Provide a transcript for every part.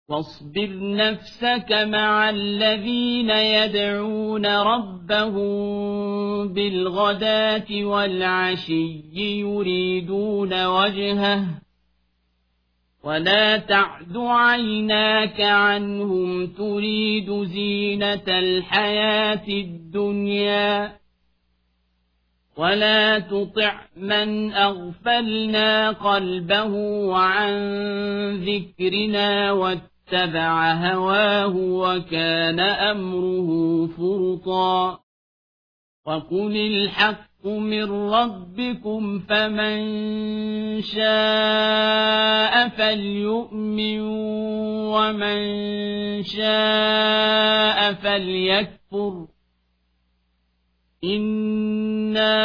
واصبر نفسك مع الذين يدعون ربهم بالغداة والعشي يريدون وجهه ولا تعد عيناك عنهم تريد زينة الحياة الدنيا ولا تطع من أغفلنا قلبه عن ذكرنا واتبع هواه وكان أمره فرطا وقل الحق من ربكم فمن شاء فليؤمن ومن شاء فليكفر إنا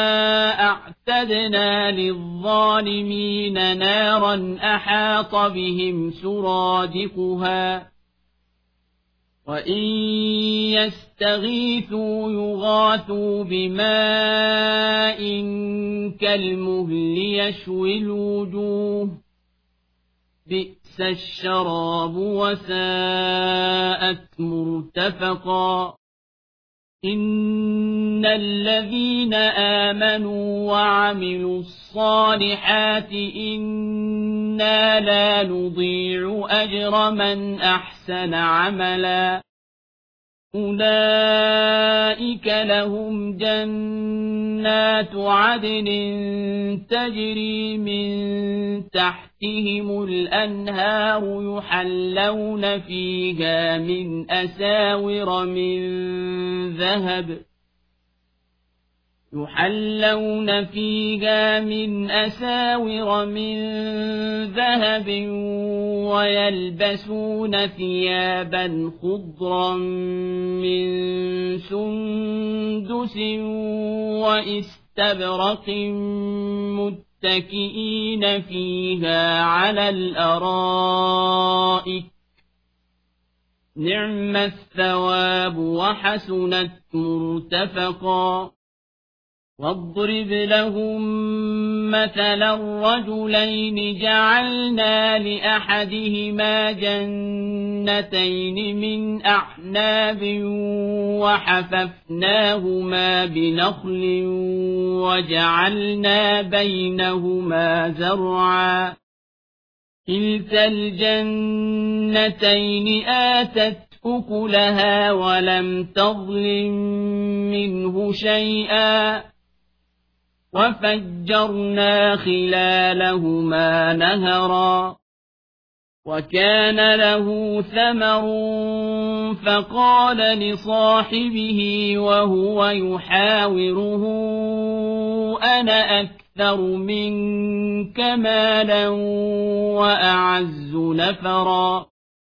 أعتدنا للظالمين نارا أحاط بهم سرادقها وإن يستغيثوا يغاثوا بماء كالمهل يشوي الوجوه بئس الشراب وساءت مرتفقا إن الذين آمنوا وعملوا الصالحات إنا لا نضيع أجر من أحسن عملا أولئك لهم جنات عدن تجري من تحتهم الأنهار يحلون فيها من أساور من ذهب ويلبسون ثيابا خضرا من سندس واستبرق متكئين فيها على الأرائك نعم الثواب وحسنت مرتفقا واضرب لهم مثلا الرجلين جعلنا لأحدهما جنتين من أعناب وحففناهما بنخل وجعلنا بينهما زرعا كلتا الجنتين آتت أكلها ولم تظلم منه شيئا وفجرنا خلالهما نهرا وكان له ثمر فقال لصاحبه وهو يحاوره أنا أكثر منك مالا وأعز نفرا